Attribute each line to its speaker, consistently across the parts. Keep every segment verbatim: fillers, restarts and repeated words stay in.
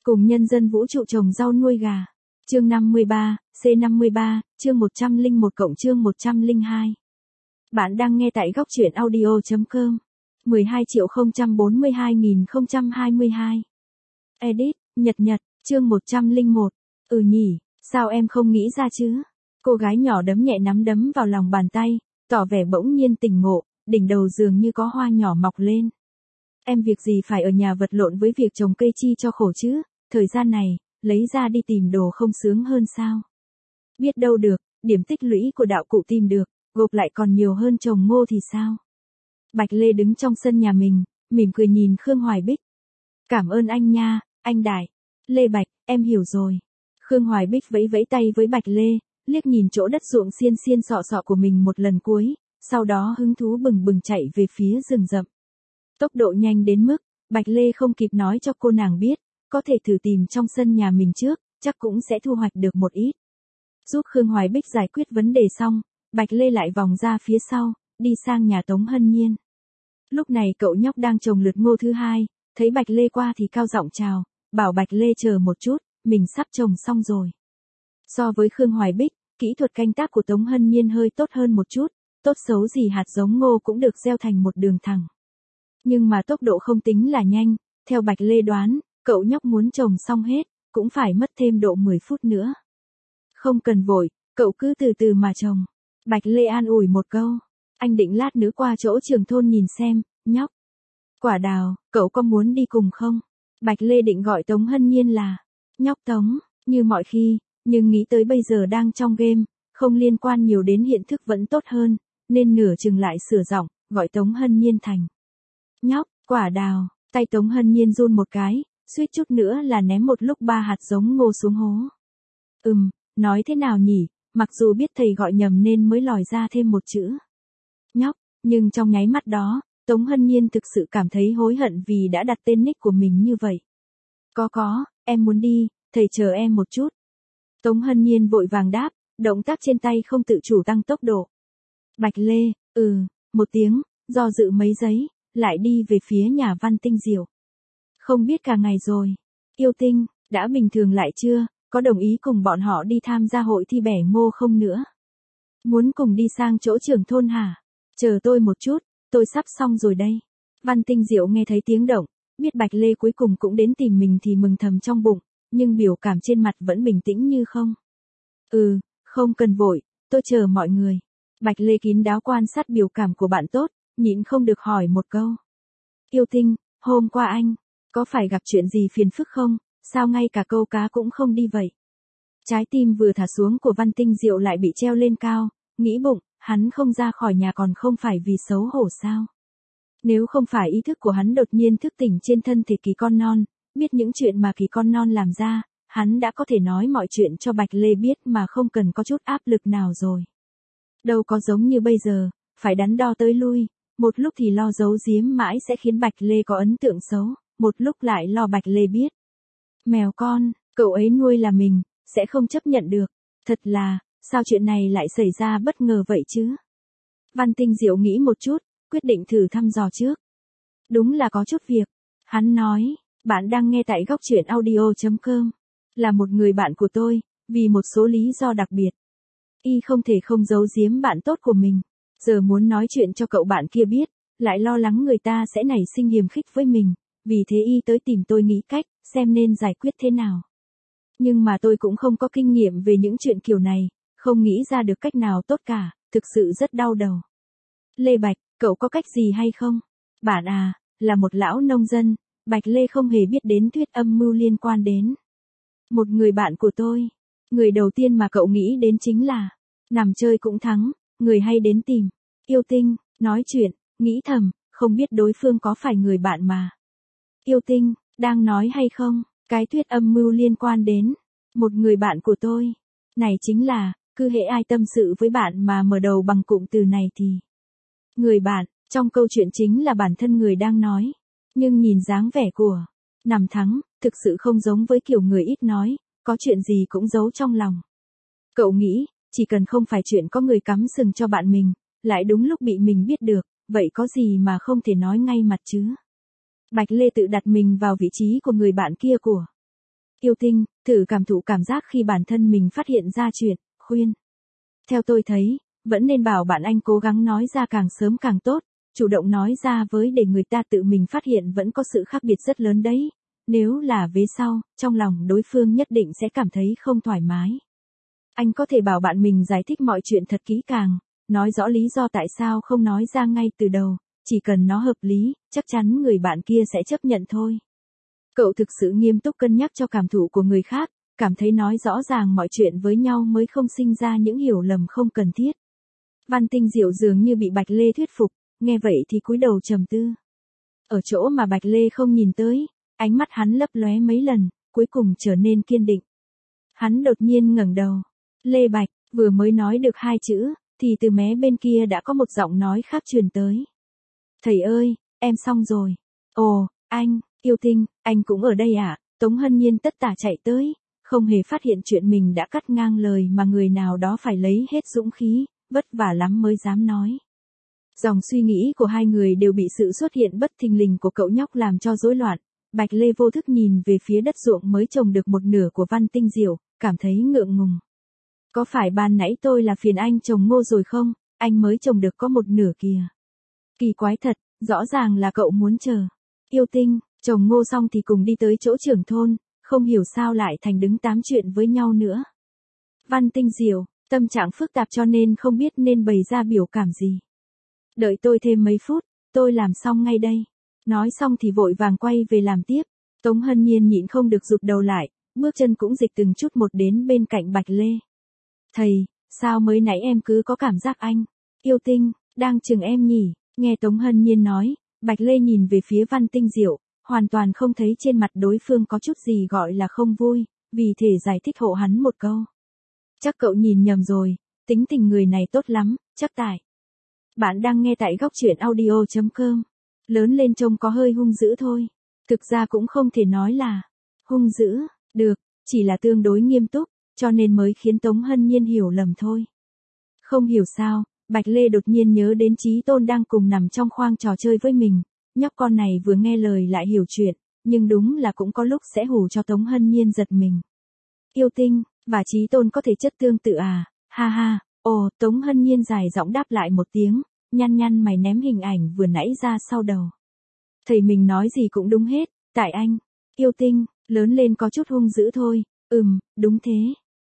Speaker 1: Cùng nhân dân vũ trụ trồng rau nuôi gà. Chương năm mươi ba, C năm mươi ba, chương một trăm lẻ một cộng chương một trăm lẻ hai. Bạn đang nghe tại góc truyện audio chấm com. mười hai triệu không trăm bốn mươi hai nghìn không trăm hai mươi hai. Edit, Nhật Nhật, chương một trăm lẻ một. Ừ nhỉ, sao em không nghĩ ra chứ? Cô gái nhỏ đấm nhẹ nắm đấm vào lòng bàn tay, tỏ vẻ bỗng nhiên tỉnh ngộ, đỉnh đầu dường như có hoa nhỏ mọc lên. Em việc gì phải ở nhà vật lộn với việc trồng cây chi cho khổ chứ, thời gian này, lấy ra đi tìm đồ không sướng hơn sao? Biết đâu được, điểm tích lũy của đạo cụ tìm được, gộp lại còn nhiều hơn trồng ngô thì sao? Bạch Lê đứng trong sân nhà mình, mỉm cười nhìn Khương Hoài Bích. Cảm ơn anh nha, anh Đại. Lê Bạch, em hiểu rồi. Khương Hoài Bích vẫy vẫy tay với Bạch Lê, liếc nhìn chỗ đất ruộng xiên xiên sọ sọ của mình một lần cuối, sau đó hứng thú bừng bừng chạy về phía rừng rậm. Tốc độ nhanh đến mức, Bạch Lê không kịp nói cho cô nàng biết, có thể thử tìm trong sân nhà mình trước, chắc cũng sẽ thu hoạch được một ít. Giúp Khương Hoài Bích giải quyết vấn đề xong, Bạch Lê lại vòng ra phía sau, đi sang nhà Tống Hân Nhiên. Lúc này cậu nhóc đang trồng lượt ngô thứ hai, thấy Bạch Lê qua thì cao giọng chào, bảo Bạch Lê chờ một chút, mình sắp trồng xong rồi. So với Khương Hoài Bích, kỹ thuật canh tác của Tống Hân Nhiên hơi tốt hơn một chút, tốt xấu gì hạt giống ngô cũng được gieo thành một đường thẳng. Nhưng mà tốc độ không tính là nhanh, theo Bạch Lê đoán, cậu nhóc muốn trồng xong hết, cũng phải mất thêm độ mười phút nữa. Không cần vội, cậu cứ từ từ mà trồng. Bạch Lê an ủi một câu, anh định lát nữa qua chỗ trưởng thôn nhìn xem, nhóc. Quả Đào, cậu có muốn đi cùng không? Bạch Lê định gọi Tống Hân Nhiên là nhóc Tống, như mọi khi, nhưng nghĩ tới bây giờ đang trong game, không liên quan nhiều đến hiện thức vẫn tốt hơn, nên nửa chừng lại sửa giọng, gọi Tống Hân Nhiên thành nhóc, Quả Đào. Tay Tống Hân Nhiên run một cái, suýt chút nữa là ném một lúc ba hạt giống ngô xuống hố. Ừm, nói thế nào nhỉ, mặc dù biết thầy gọi nhầm nên mới lòi ra thêm một chữ nhóc, nhưng trong nháy mắt đó, Tống Hân Nhiên thực sự cảm thấy hối hận vì đã đặt tên nick của mình như vậy. Có có, em muốn đi, thầy chờ em một chút. Tống Hân Nhiên vội vàng đáp, động tác trên tay không tự chủ tăng tốc độ. Bạch Lê, ừ, một tiếng, do dự mấy giây, lại đi về phía nhà Văn Tinh Diệu. Không biết cả ngày rồi, Yêu Tinh, đã bình thường lại chưa, có đồng ý cùng bọn họ đi tham gia hội thi bẻ ngô không nữa? Muốn cùng đi sang chỗ trưởng thôn hả? Chờ tôi một chút, tôi sắp xong rồi đây. Văn Tinh Diệu nghe thấy tiếng động, biết Bạch Lê cuối cùng cũng đến tìm mình thì mừng thầm trong bụng, nhưng biểu cảm trên mặt vẫn bình tĩnh như không. Ừ, không cần vội, tôi chờ mọi người. Bạch Lê kín đáo quan sát biểu cảm của bạn tốt, nhịn không được hỏi một câu. Yêu Tinh, hôm qua anh, có phải gặp chuyện gì phiền phức không, sao ngay cả câu cá cũng không đi vậy? Trái tim vừa thả xuống của Văn Tinh Diệu lại bị treo lên cao, nghĩ bụng, hắn không ra khỏi nhà còn không phải vì xấu hổ sao? Nếu không phải ý thức của hắn đột nhiên thức tỉnh trên thân thể kỳ con non, biết những chuyện mà kỳ con non làm ra, hắn đã có thể nói mọi chuyện cho Bạch Lê biết mà không cần có chút áp lực nào rồi. Đâu có giống như bây giờ, phải đắn đo tới lui, một lúc thì lo giấu giếm mãi sẽ khiến Bạch Lê có ấn tượng xấu, một lúc lại lo Bạch Lê biết. Mèo con, cậu ấy nuôi là mình, sẽ không chấp nhận được. Thật là, sao chuyện này lại xảy ra bất ngờ vậy chứ? Văn Tinh Diệu nghĩ một chút, quyết định thử thăm dò trước. Đúng là có chút việc. Hắn nói, bạn đang nghe tại góc truyện audio chấm com. Là một người bạn của tôi, vì một số lý do đặc biệt. Y không thể không giấu giếm bạn tốt của mình. Giờ muốn nói chuyện cho cậu bạn kia biết, lại lo lắng người ta sẽ nảy sinh hiềm khích với mình. Vì thế Y tới tìm tôi nghĩ cách, xem nên giải quyết thế nào. Nhưng mà tôi cũng không có kinh nghiệm về những chuyện kiểu này, không nghĩ ra được cách nào tốt cả, thực sự rất đau đầu. Lê Bạch, cậu có cách gì hay không? Bạn à, là một lão nông dân, Bạch Lê không hề biết đến thuyết âm mưu liên quan đến một người bạn của tôi. Người đầu tiên mà cậu nghĩ đến chính là, nằm chơi cũng thắng, người hay đến tìm. Yêu Tinh, nói chuyện, nghĩ thầm, không biết đối phương có phải người bạn mà. Yêu Tinh, đang nói hay không, cái thuyết âm mưu liên quan đến một người bạn của tôi. Này chính là, cứ hễ ai tâm sự với bạn mà mở đầu bằng cụm từ này thì người bạn, trong câu chuyện chính là bản thân người đang nói. Nhưng nhìn dáng vẻ của Nằm Thắng, thực sự không giống với kiểu người ít nói, có chuyện gì cũng giấu trong lòng. Cậu nghĩ, chỉ cần không phải chuyện có người cắm sừng cho bạn mình, lại đúng lúc bị mình biết được, vậy có gì mà không thể nói ngay mặt chứ? Bạch Lê tự đặt mình vào vị trí của người bạn kia của Yêu tinh, thử cảm thụ cảm giác khi bản thân mình phát hiện ra chuyện, khuyên. Theo tôi thấy, vẫn nên bảo bạn anh cố gắng nói ra càng sớm càng tốt, chủ động nói ra với để người ta tự mình phát hiện vẫn có sự khác biệt rất lớn đấy. Nếu là vế sau, trong lòng đối phương nhất định sẽ cảm thấy không thoải mái. Anh có thể bảo bạn mình giải thích mọi chuyện thật kỹ càng, nói rõ lý do tại sao không nói ra ngay từ đầu, chỉ cần nó hợp lý, chắc chắn người bạn kia sẽ chấp nhận thôi. Cậu thực sự nghiêm túc cân nhắc cho cảm thụ của người khác, cảm thấy nói rõ ràng mọi chuyện với nhau mới không sinh ra những hiểu lầm không cần thiết. Văn Tinh Diệu dường như bị Bạch Lê thuyết phục, nghe vậy thì cúi đầu trầm tư. Ở chỗ mà Bạch Lê không nhìn tới, ánh mắt hắn lấp lóe mấy lần, cuối cùng trở nên kiên định. Hắn đột nhiên ngẩng đầu. Lê Bạch, vừa mới nói được hai chữ, thì từ mé bên kia đã có một giọng nói khác truyền tới. Thầy ơi, em xong rồi. Ồ, anh, Yêu Tinh, anh cũng ở đây à? Tống Hân Nhiên tất tả chạy tới, không hề phát hiện chuyện mình đã cắt ngang lời mà người nào đó phải lấy hết dũng khí, vất vả lắm mới dám nói. Dòng suy nghĩ của hai người đều bị sự xuất hiện bất thình lình của cậu nhóc làm cho rối loạn. Bạch Lê vô thức nhìn về phía đất ruộng mới trồng được một nửa của Văn Tinh Diệu, cảm thấy ngượng ngùng. Có phải ban nãy tôi là phiền anh trồng ngô rồi không? Anh mới trồng được có một nửa kìa. Kỳ quái thật, rõ ràng là cậu muốn chờ. Yêu Tinh, trồng ngô xong thì cùng đi tới chỗ trưởng thôn, không hiểu sao lại thành đứng tám chuyện với nhau nữa. Văn Tinh Diệu, tâm trạng phức tạp cho nên không biết nên bày ra biểu cảm gì. Đợi tôi thêm mấy phút, tôi làm xong ngay đây. Nói xong thì vội vàng quay về làm tiếp. Tống Hân Nhiên nhịn không được rụt đầu lại, bước chân cũng dịch từng chút một đến bên cạnh Bạch Lê. Thầy, sao mới nãy em cứ có cảm giác anh, Yêu Tinh, đang chừng em nhỉ? Nghe Tống Hân Nhiên nói, Bạch Lê nhìn về phía Văn Tinh Diệu, hoàn toàn không thấy trên mặt đối phương có chút gì gọi là không vui, vì thể giải thích hộ hắn một câu. Chắc cậu nhìn nhầm rồi, tính tình người này tốt lắm, chắc tại. Bạn đang nghe tại góc truyện audio chấm com. Lớn lên trông có hơi hung dữ thôi. Thực ra cũng không thể nói là hung dữ, được, chỉ là tương đối nghiêm túc, cho nên mới khiến Tống Hân Nhiên hiểu lầm thôi. Không hiểu sao, Bạch Lê đột nhiên nhớ đến Chí Tôn đang cùng nằm trong khoang trò chơi với mình. Nhóc con này vừa nghe lời lại hiểu chuyện, nhưng đúng là cũng có lúc sẽ hù cho Tống Hân Nhiên giật mình. Yêu Tinh, và Chí Tôn có thể chất tương tự à, ha ha, ồ, Tống Hân Nhiên dài giọng đáp lại một tiếng, nhăn nhăn mày ném hình ảnh vừa nãy ra sau đầu. Thầy mình nói gì cũng đúng hết, tại anh, Yêu Tinh, lớn lên có chút hung dữ thôi, ừm, đúng thế.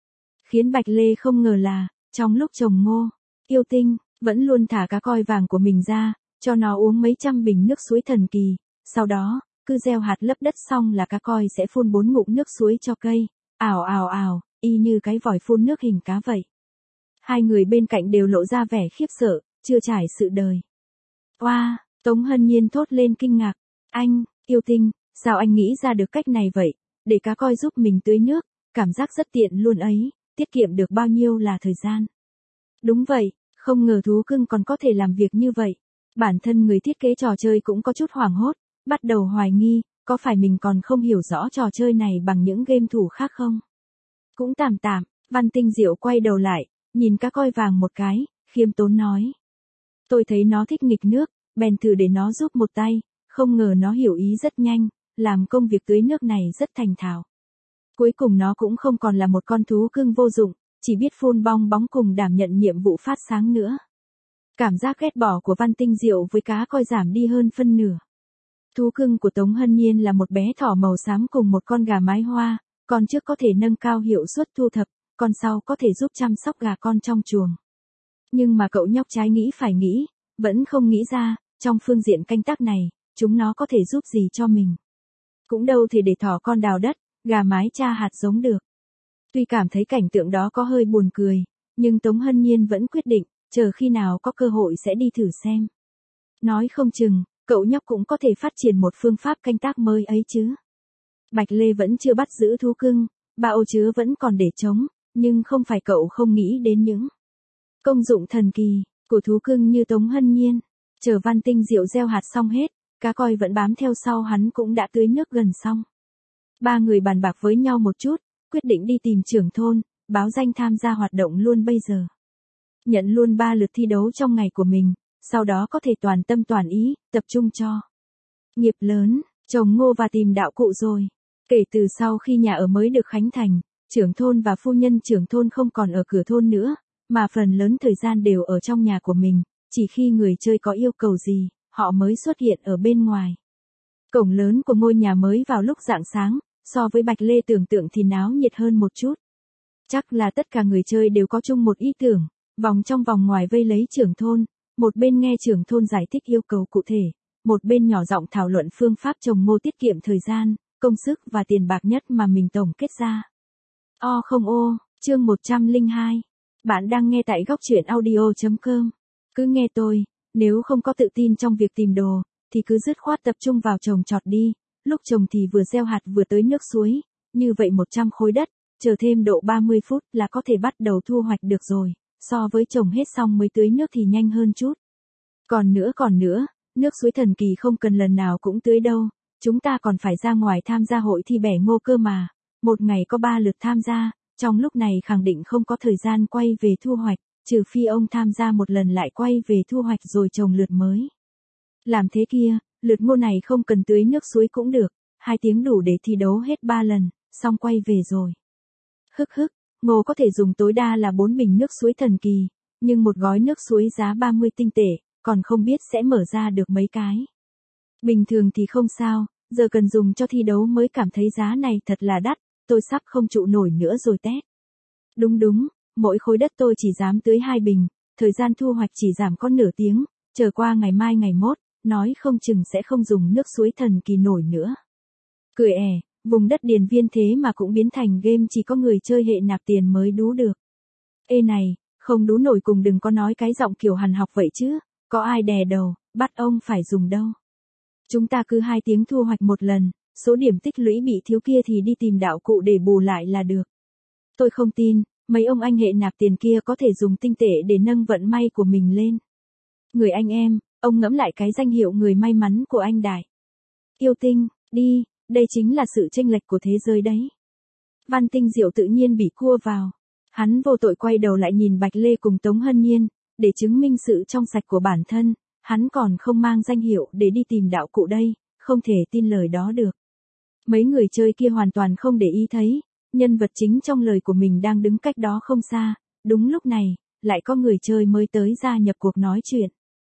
Speaker 1: Khiến Bạch Lê không ngờ là, trong lúc trồng ngô, Yêu Tinh, vẫn luôn thả cá coi vàng của mình ra, cho nó uống mấy trăm bình nước suối thần kỳ, sau đó, cứ gieo hạt lấp đất xong là cá coi sẽ phun bốn ngụm nước suối cho cây, ào ào ào, y như cái vòi phun nước hình cá vậy. Hai người bên cạnh đều lộ ra vẻ khiếp sợ, chưa trải sự đời. Oa, wow, Tống Hân Nhiên thốt lên kinh ngạc, anh, Yêu Tinh, sao anh nghĩ ra được cách này vậy, để cá coi giúp mình tưới nước, cảm giác rất tiện luôn ấy, tiết kiệm được bao nhiêu là thời gian. Đúng vậy, không ngờ thú cưng còn có thể làm việc như vậy. Bản thân người thiết kế trò chơi cũng có chút hoảng hốt, bắt đầu hoài nghi, có phải mình còn không hiểu rõ trò chơi này bằng những game thủ khác không? Cũng tạm tạm, Văn Tinh Diệu quay đầu lại, nhìn cá coi vàng một cái, khiêm tốn nói. Tôi thấy nó thích nghịch nước, bèn thử để nó giúp một tay, không ngờ nó hiểu ý rất nhanh, làm công việc tưới nước này rất thành thạo. Cuối cùng nó cũng không còn là một con thú cưng vô dụng, chỉ biết phun bong bóng cùng đảm nhận nhiệm vụ phát sáng nữa. Cảm giác ghét bỏ của Văn Tinh Diệu với cá coi giảm đi hơn phân nửa. Thú cưng của Tống Hân Nhiên là một bé thỏ màu xám cùng một con gà mái hoa, con trước có thể nâng cao hiệu suất thu thập, con sau có thể giúp chăm sóc gà con trong chuồng. Nhưng mà cậu nhóc trái nghĩ phải nghĩ, vẫn không nghĩ ra, trong phương diện canh tác này, chúng nó có thể giúp gì cho mình. Cũng đâu thể để thỏ con đào đất, gà mái tra hạt giống được. Tuy cảm thấy cảnh tượng đó có hơi buồn cười, nhưng Tống Hân Nhiên vẫn quyết định, chờ khi nào có cơ hội sẽ đi thử xem. Nói không chừng, cậu nhóc cũng có thể phát triển một phương pháp canh tác mới ấy chứ. Bạch Lê vẫn chưa bắt giữ thú cưng, ba ô chứa vẫn còn để trống, nhưng không phải cậu không nghĩ đến những công dụng thần kỳ của thú cưng như Tống Hân Nhiên. Chờ Văn Tinh Diệu gieo hạt xong hết, cá coi vẫn bám theo sau hắn cũng đã tưới nước gần xong. Ba người bàn bạc với nhau một chút, quyết định đi tìm trưởng thôn, báo danh tham gia hoạt động luôn bây giờ. Nhận luôn ba lượt thi đấu trong ngày của mình, sau đó có thể toàn tâm toàn ý, tập trung cho nghiệp lớn, trồng ngô và tìm đạo cụ rồi. Kể từ sau khi nhà ở mới được khánh thành, trưởng thôn và phu nhân trưởng thôn không còn ở cửa thôn nữa, mà phần lớn thời gian đều ở trong nhà của mình, chỉ khi người chơi có yêu cầu gì, họ mới xuất hiện ở bên ngoài. Cổng lớn của ngôi nhà mới vào lúc rạng sáng, so với Bạch Lê tưởng tượng thì náo nhiệt hơn một chút. Chắc là tất cả người chơi đều có chung một ý tưởng, vòng trong vòng ngoài vây lấy trưởng thôn, một bên nghe trưởng thôn giải thích yêu cầu cụ thể, một bên nhỏ giọng thảo luận phương pháp trồng ngô tiết kiệm thời gian, công sức và tiền bạc nhất mà mình tổng kết ra. O không ô, chương một trăm lẻ hai. Bạn đang nghe tại góc truyện audio chấm com. Cứ nghe tôi, nếu không có tự tin trong việc tìm đồ, thì cứ dứt khoát tập trung vào trồng trọt đi, lúc trồng thì vừa gieo hạt vừa tới nước suối, như vậy một trăm khối đất, chờ thêm độ ba mươi phút là có thể bắt đầu thu hoạch được rồi, so với trồng hết xong mới tưới nước thì nhanh hơn chút. Còn nữa còn nữa, nước suối thần kỳ không cần lần nào cũng tưới đâu, chúng ta còn phải ra ngoài tham gia hội thi bẻ ngô cơ mà, một ngày có ba lượt tham gia, trong lúc này khẳng định không có thời gian quay về thu hoạch, trừ phi ông tham gia một lần lại quay về thu hoạch rồi trồng lượt mới. Làm thế kia, lượt ngô này không cần tưới nước suối cũng được, hai tiếng đủ để thi đấu hết ba lần, xong quay về rồi. Hức hức, ngô có thể dùng tối đa là bốn bình nước suối thần kỳ, nhưng một gói nước suối giá ba mươi tinh tệ, còn không biết sẽ mở ra được mấy cái. Bình thường thì không sao, giờ cần dùng cho thi đấu mới cảm thấy giá này thật là đắt, tôi sắp không trụ nổi nữa rồi tét. Đúng đúng, mỗi khối đất tôi chỉ dám tưới hai bình, thời gian thu hoạch chỉ giảm có nửa tiếng, chờ qua ngày mai ngày mốt, nói không chừng sẽ không dùng nước suối thần kỳ nổi nữa. Cười ẻ, vùng đất điền viên thế mà cũng biến thành game chỉ có người chơi hệ nạp tiền mới đú được. Ê này, không đú nổi cùng đừng có nói cái giọng kiểu hằn học vậy chứ, có ai đè đầu, bắt ông phải dùng đâu. Chúng ta cứ hai tiếng thu hoạch một lần, số điểm tích lũy bị thiếu kia thì đi tìm đạo cụ để bù lại là được. Tôi không tin, mấy ông anh hệ nạp tiền kia có thể dùng tinh tệ để nâng vận may của mình lên. Người anh em, ông ngẫm lại cái danh hiệu người may mắn của anh Đại. Yêu tinh, đi, đây chính là sự chênh lệch của thế giới đấy. Văn Tinh Diệu tự nhiên bị cua vào. Hắn vô tội quay đầu lại nhìn Bạch Lê cùng Tống Hân Nhiên, để chứng minh sự trong sạch của bản thân, hắn còn không mang danh hiệu để đi tìm đạo cụ đây, không thể tin lời đó được. Mấy người chơi kia hoàn toàn không để ý thấy, nhân vật chính trong lời của mình đang đứng cách đó không xa, đúng lúc này, lại có người chơi mới tới gia nhập cuộc nói chuyện.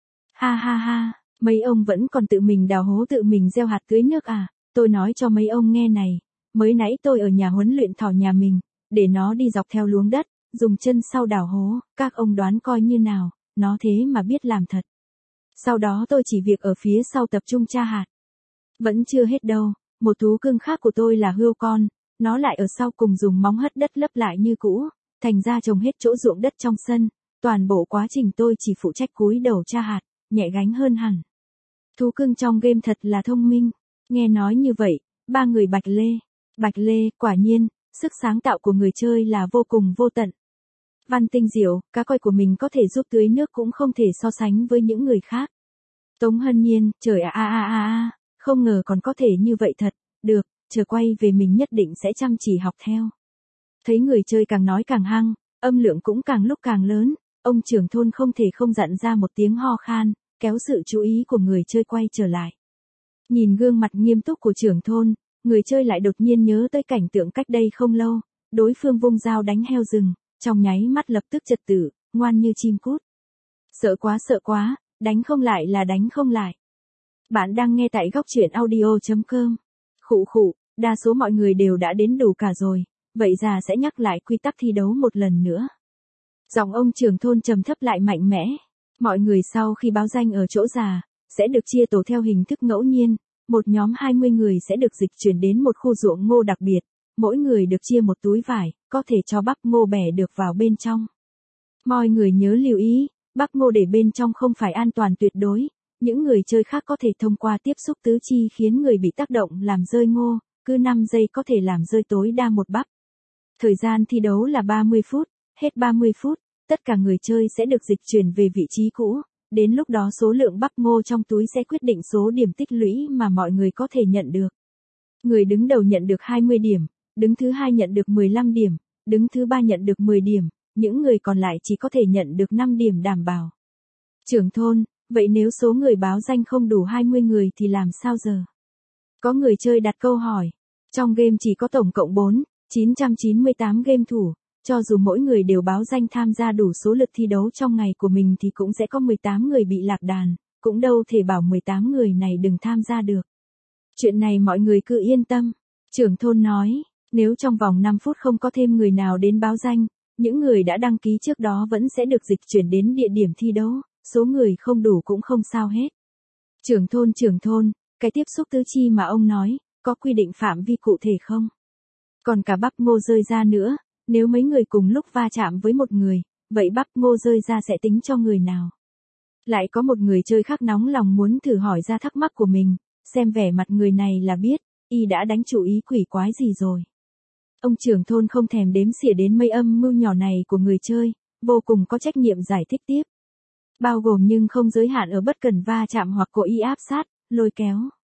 Speaker 1: Ha ha ha, mấy ông vẫn còn tự mình đào hố tự mình gieo hạt tưới nước à, tôi nói cho mấy ông nghe này, mới nãy tôi ở nhà huấn luyện thỏ nhà mình, để nó đi dọc theo luống đất, dùng chân sau đào hố, các ông đoán coi như nào, nó thế mà biết làm thật. Sau đó tôi chỉ việc ở phía sau tập trung tra hạt. Vẫn chưa hết đâu, một thú cưng khác của tôi là hươu con, nó lại ở sau cùng dùng móng hất đất lấp lại như cũ, thành ra trồng hết chỗ ruộng đất trong sân, toàn bộ quá trình tôi chỉ phụ trách cúi đầu tra hạt, nhẹ gánh hơn hẳn. Thú cưng trong game thật là thông minh, nghe nói như vậy, ba người Bạch Lê, Bạch Lê, quả nhiên, sức sáng tạo của người chơi là vô cùng vô tận. Văn Tinh Diệu, cá coi của mình có thể giúp tưới nước cũng không thể so sánh với những người khác. Tống Hân Nhiên, trời a a a a, không ngờ còn có thể như vậy thật, được, chờ quay về mình nhất định sẽ chăm chỉ học theo. Thấy người chơi càng nói càng hăng, âm lượng cũng càng lúc càng lớn, ông trưởng thôn không thể không dặn ra một tiếng ho khan, kéo sự chú ý của người chơi quay trở lại. Nhìn gương mặt nghiêm túc của trưởng thôn, người chơi lại đột nhiên nhớ tới cảnh tượng cách đây không lâu, đối phương vung dao đánh heo rừng, trong nháy mắt lập tức trật tự, ngoan như chim cút. Sợ quá sợ quá, đánh không lại là đánh không lại. Bạn đang nghe tại góc truyện audio chấm com. Khụ khụ, đa số mọi người đều đã đến đủ cả rồi, vậy già sẽ nhắc lại quy tắc thi đấu một lần nữa. Giọng ông trưởng thôn trầm thấp lại mạnh mẽ. Mọi người sau khi báo danh ở chỗ già, sẽ được chia tổ theo hình thức ngẫu nhiên, một nhóm hai mươi người sẽ được dịch chuyển đến một khu ruộng ngô đặc biệt, mỗi người được chia một túi vải, có thể cho bắp ngô bẻ được vào bên trong. Mọi người nhớ lưu ý, bắp ngô để bên trong không phải an toàn tuyệt đối, những người chơi khác có thể thông qua tiếp xúc tứ chi khiến người bị tác động làm rơi ngô, cứ năm giây có thể làm rơi tối đa một bắp. Thời gian thi đấu là ba mươi phút, hết ba mươi phút, tất cả người chơi sẽ được dịch chuyển về vị trí cũ, đến lúc đó số lượng bắp ngô trong túi sẽ quyết định số điểm tích lũy mà mọi người có thể nhận được. Người đứng đầu nhận được hai mươi điểm, đứng thứ hai nhận được mười lăm điểm, đứng thứ ba nhận được mười điểm, những người còn lại chỉ có thể nhận được năm điểm đảm bảo. Trưởng thôn, vậy nếu số người báo danh không đủ hai mươi người thì làm sao giờ? Có người chơi đặt câu hỏi. Trong game chỉ có tổng cộng bốn nghìn chín trăm chín mươi tám game thủ, cho dù mỗi người đều báo danh tham gia đủ số lượt thi đấu trong ngày của mình thì cũng sẽ có mười tám người bị lạc đàn, cũng đâu thể bảo mười tám người này đừng tham gia được. Chuyện này mọi người cứ yên tâm. Trưởng thôn nói, nếu trong vòng năm phút không có thêm người nào đến báo danh, những người đã đăng ký trước đó vẫn sẽ được dịch chuyển đến địa điểm thi đấu, số người không đủ cũng không sao hết. Trưởng thôn trưởng thôn, cái tiếp xúc tứ chi mà ông nói, có quy định phạm vi cụ thể không? Còn cả bắp ngô rơi ra nữa, nếu mấy người cùng lúc va chạm với một người, vậy bắp ngô rơi ra sẽ tính cho người nào? Lại có một người chơi khác nóng lòng muốn thử hỏi ra thắc mắc của mình, xem vẻ mặt người này là biết, y đã đánh chủ ý quỷ quái gì rồi. Ông trưởng thôn không thèm đếm xỉa đến mấy âm mưu nhỏ này của người chơi, vô cùng có trách nhiệm giải thích tiếp. Bao gồm nhưng không giới hạn ở bất cần va chạm hoặc cố ý áp sát, lôi kéo.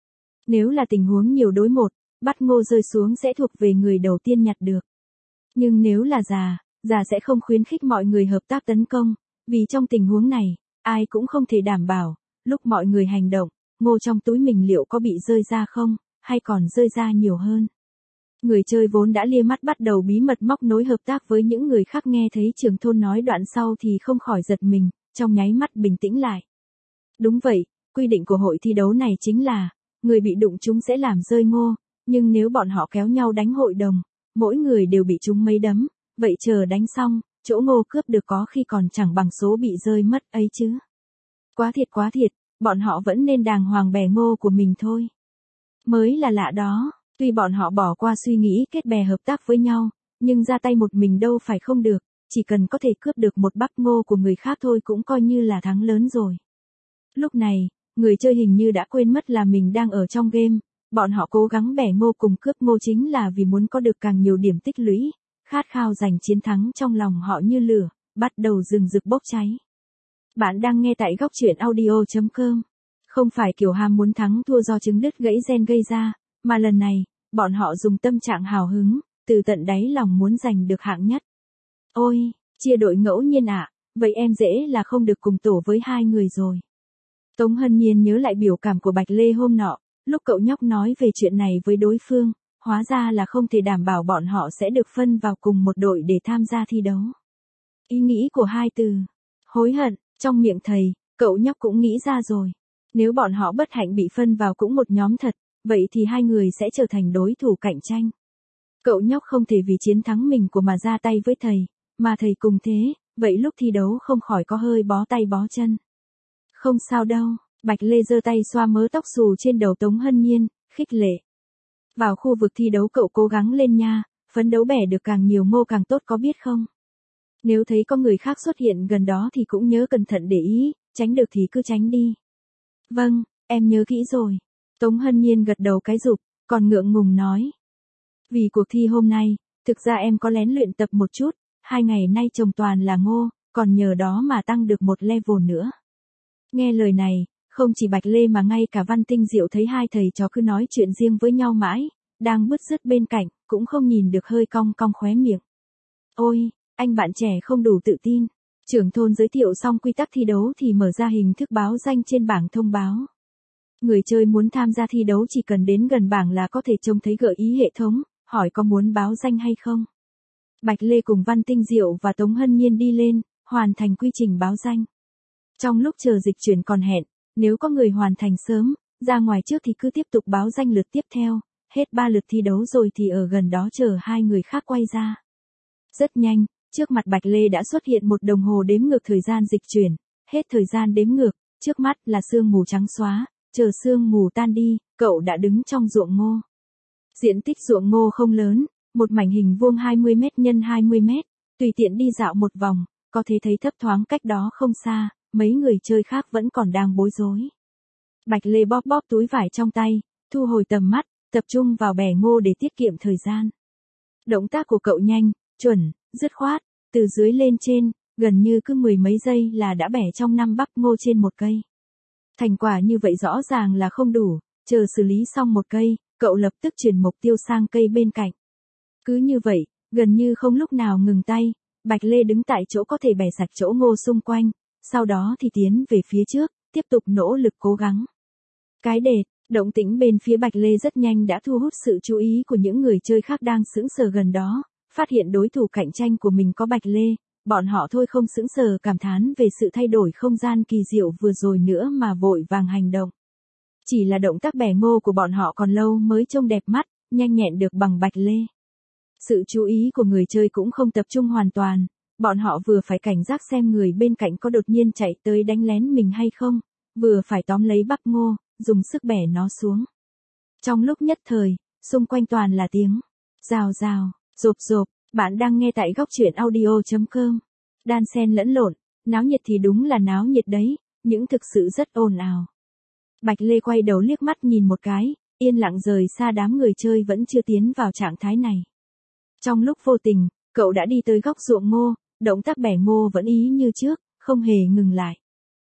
Speaker 1: Nếu là tình huống nhiều đối một, bắt ngô rơi xuống sẽ thuộc về người đầu tiên nhặt được. Nhưng nếu là già, già sẽ không khuyến khích mọi người hợp tác tấn công, vì trong tình huống này, ai cũng không thể đảm bảo, lúc mọi người hành động, ngô trong túi mình liệu có bị rơi ra không, hay còn rơi ra nhiều hơn. Người chơi vốn đã lia mắt bắt đầu bí mật móc nối hợp tác với những người khác, nghe thấy trưởng thôn nói đoạn sau thì không khỏi giật mình, trong nháy mắt bình tĩnh lại. Đúng vậy, quy định của hội thi đấu này chính là, người bị đụng chúng sẽ làm rơi ngô, nhưng nếu bọn họ kéo nhau đánh hội đồng, mỗi người đều bị trúng mấy đấm, vậy chờ đánh xong, chỗ ngô cướp được có khi còn chẳng bằng số bị rơi mất ấy chứ. Quá thiệt quá thiệt, bọn họ vẫn nên đàng hoàng bè ngô của mình thôi. Mới là lạ đó, tuy bọn họ bỏ qua suy nghĩ kết bè hợp tác với nhau, nhưng ra tay một mình đâu phải không được, chỉ cần có thể cướp được một bắp ngô của người khác thôi cũng coi như là thắng lớn rồi. Lúc này, người chơi hình như đã quên mất là mình đang ở trong game, bọn họ cố gắng bẻ ngô cùng cướp ngô chính là vì muốn có được càng nhiều điểm tích lũy, khát khao giành chiến thắng trong lòng họ như lửa, bắt đầu rừng rực bốc cháy. Bạn đang nghe tại góc truyện audio chấm com. Không phải kiểu ham muốn thắng thua do trứng đứt gãy gen gây ra, mà lần này, bọn họ dùng tâm trạng hào hứng, từ tận đáy lòng muốn giành được hạng nhất. Ôi, chia đội ngẫu nhiên ạ, à, vậy em dễ là không được cùng tổ với hai người rồi. Tống Hân Nhiên nhớ lại biểu cảm của Bạch Lê hôm nọ, lúc cậu nhóc nói về chuyện này với đối phương, hóa ra là không thể đảm bảo bọn họ sẽ được phân vào cùng một đội để tham gia thi đấu. Ý nghĩ của hai từ, hối hận, trong miệng thầy, cậu nhóc cũng nghĩ ra rồi. Nếu bọn họ bất hạnh bị phân vào cũng một nhóm thật, vậy thì hai người sẽ trở thành đối thủ cạnh tranh. Cậu nhóc không thể vì chiến thắng mình của mà ra tay với thầy, mà thầy cùng thế, vậy lúc thi đấu không khỏi có hơi bó tay bó chân. Không sao đâu, Bạch Lê giơ tay xoa mớ tóc xù trên đầu Tống Hân Nhiên, khích lệ. Vào khu vực thi đấu cậu cố gắng lên nha, phấn đấu bẻ được càng nhiều ngô càng tốt có biết không? Nếu thấy có người khác xuất hiện gần đó thì cũng nhớ cẩn thận để ý, tránh được thì cứ tránh đi. Vâng, em nhớ kỹ rồi. Tống Hân Nhiên gật đầu cái rụp, còn ngượng ngùng nói. Vì cuộc thi hôm nay, thực ra em có lén luyện tập một chút, hai ngày nay trồng toàn là ngô, còn nhờ đó mà tăng được một level nữa. Nghe lời này, không chỉ Bạch Lê mà ngay cả Văn Tinh Diệu thấy hai thầy trò cứ nói chuyện riêng với nhau mãi, đang bứt rứt bên cạnh, cũng không nhìn được hơi cong cong khóe miệng. Ôi, anh bạn trẻ không đủ tự tin. Trưởng thôn giới thiệu xong quy tắc thi đấu thì mở ra hình thức báo danh trên bảng thông báo. Người chơi muốn tham gia thi đấu chỉ cần đến gần bảng là có thể trông thấy gợi ý hệ thống, hỏi có muốn báo danh hay không. Bạch Lê cùng Văn Tinh Diệu và Tống Hân Nhiên đi lên, hoàn thành quy trình báo danh. Trong lúc chờ dịch chuyển còn hẹn, nếu có người hoàn thành sớm, ra ngoài trước thì cứ tiếp tục báo danh lượt tiếp theo, hết ba lượt thi đấu rồi thì ở gần đó chờ hai người khác quay ra. Rất nhanh, trước mặt Bạch Lê đã xuất hiện một đồng hồ đếm ngược thời gian dịch chuyển, hết thời gian đếm ngược, trước mắt là sương mù trắng xóa, chờ sương mù tan đi, cậu đã đứng trong ruộng ngô. Diện tích ruộng ngô không lớn, một mảnh hình vuông hai mươi mét nhân hai mươi mét, tùy tiện đi dạo một vòng, có thể thấy thấp thoáng cách đó không xa, mấy người chơi khác vẫn còn đang bối rối. Bạch Lê bóp bóp túi vải trong tay, thu hồi tầm mắt, tập trung vào bẻ ngô để tiết kiệm thời gian. Động tác của cậu nhanh, chuẩn, dứt khoát, từ dưới lên trên, gần như cứ mười mấy giây là đã bẻ trong năm bắp ngô trên một cây. Thành quả như vậy rõ ràng là không đủ, chờ xử lý xong một cây, cậu lập tức chuyển mục tiêu sang cây bên cạnh. Cứ như vậy, gần như không lúc nào ngừng tay, Bạch Lê đứng tại chỗ có thể bẻ sạch chỗ ngô xung quanh, sau đó thì tiến về phía trước, tiếp tục nỗ lực cố gắng. Cái đệt, Động tĩnh bên phía Bạch Lê rất nhanh đã thu hút sự chú ý của những người chơi khác đang sững sờ gần đó, phát hiện đối thủ cạnh tranh của mình có Bạch Lê, bọn họ thôi không sững sờ cảm thán về sự thay đổi không gian kỳ diệu vừa rồi nữa mà vội vàng hành động. Chỉ là động tác bẻ ngô của bọn họ còn lâu mới trông đẹp mắt, nhanh nhẹn được bằng Bạch Lê. Sự chú ý của người chơi cũng không tập trung hoàn toàn, bọn họ vừa phải cảnh giác xem người bên cạnh có đột nhiên chạy tới đánh lén mình hay không, vừa phải tóm lấy bắp ngô, dùng sức bẻ nó xuống. Trong lúc nhất thời, xung quanh toàn là tiếng rào rào, rộp rộp, bạn đang nghe tại góc truyện audio chấm com. Đan xen lẫn lộn, náo nhiệt thì đúng là náo nhiệt đấy, nhưng thực sự rất ồn ào. Bạch Lê quay đầu liếc mắt nhìn một cái, yên lặng rời xa đám người chơi vẫn chưa tiến vào trạng thái này. Trong lúc vô tình, cậu đã đi tới góc ruộng ngô, động tác bẻ ngô vẫn ý như trước, không hề ngừng lại.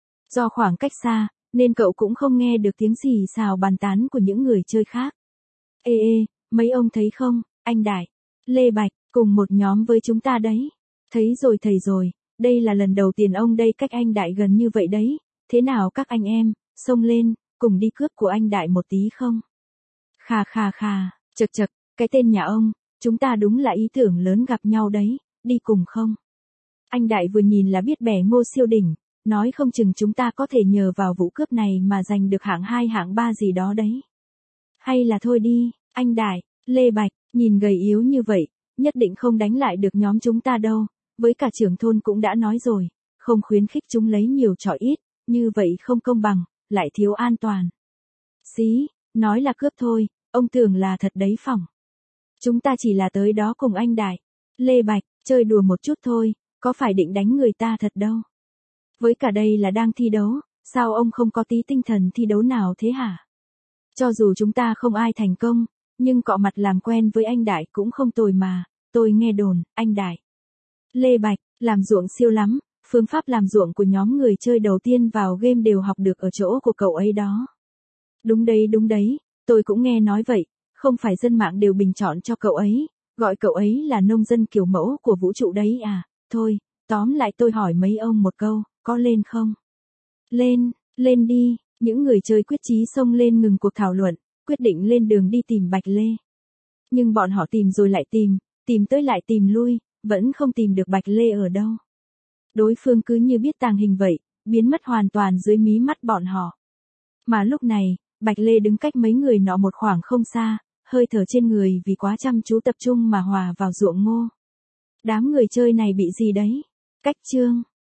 Speaker 1: Do khoảng cách xa, nên cậu cũng không nghe được tiếng xì xào bàn tán của những người chơi khác. Ê ê, mấy ông thấy không, anh Đại, Lê Bạch, cùng một nhóm với chúng ta đấy. Thấy rồi thầy rồi, đây là lần đầu tiên ông đây cách anh Đại gần như vậy đấy, thế nào các anh em, xông lên, cùng đi cướp của anh Đại một tí không? Khà khà khà, chật chật, cái tên nhà ông, chúng ta đúng là ý tưởng lớn gặp nhau đấy, đi cùng không? Anh Đại vừa nhìn là biết bẻ ngô siêu đỉnh, nói không chừng chúng ta có thể nhờ vào vụ cướp này mà giành được hạng hai hạng ba gì đó đấy. Hay là thôi đi, anh Đại, Lê Bạch, nhìn gầy yếu như vậy, nhất định không đánh lại được nhóm chúng ta đâu, với cả trưởng thôn cũng đã nói rồi, không khuyến khích chúng lấy nhiều trọi ít, như vậy không công bằng, lại thiếu an toàn. Xí, nói là cướp thôi, ông tưởng là thật đấy phỏng. Chúng ta chỉ là tới đó cùng anh Đại, Lê Bạch, chơi đùa một chút thôi, có phải định đánh người ta thật đâu. Với cả đây là đang thi đấu, sao ông không có tí tinh thần thi đấu nào thế hả? Cho dù chúng ta không ai thành công, nhưng cọ mặt làm quen với anh Đại cũng không tồi mà, tôi nghe đồn, anh Đại, Lê Bạch, làm ruộng siêu lắm, phương pháp làm ruộng của nhóm người chơi đầu tiên vào game đều học được ở chỗ của cậu ấy đó. Đúng đấy đúng đấy, tôi cũng nghe nói vậy, không phải dân mạng đều bình chọn cho cậu ấy, gọi cậu ấy là nông dân kiểu mẫu của vũ trụ đấy à, thôi, tóm lại tôi hỏi mấy ông một câu, có lên không? Lên, lên đi, những người chơi quyết chí xông lên ngừng cuộc thảo luận, quyết định lên đường đi tìm Bạch Lê. Nhưng bọn họ tìm rồi lại tìm, tìm tới lại tìm lui, vẫn không tìm được Bạch Lê ở đâu. Đối phương cứ như biết tàng hình vậy, biến mất hoàn toàn dưới mí mắt bọn họ. Mà lúc này, Bạch Lê đứng cách mấy người nọ một khoảng không xa, hơi thở trên người vì quá chăm chú tập trung mà hòa vào ruộng ngô. Đám người chơi này bị gì đấy? Cách chương.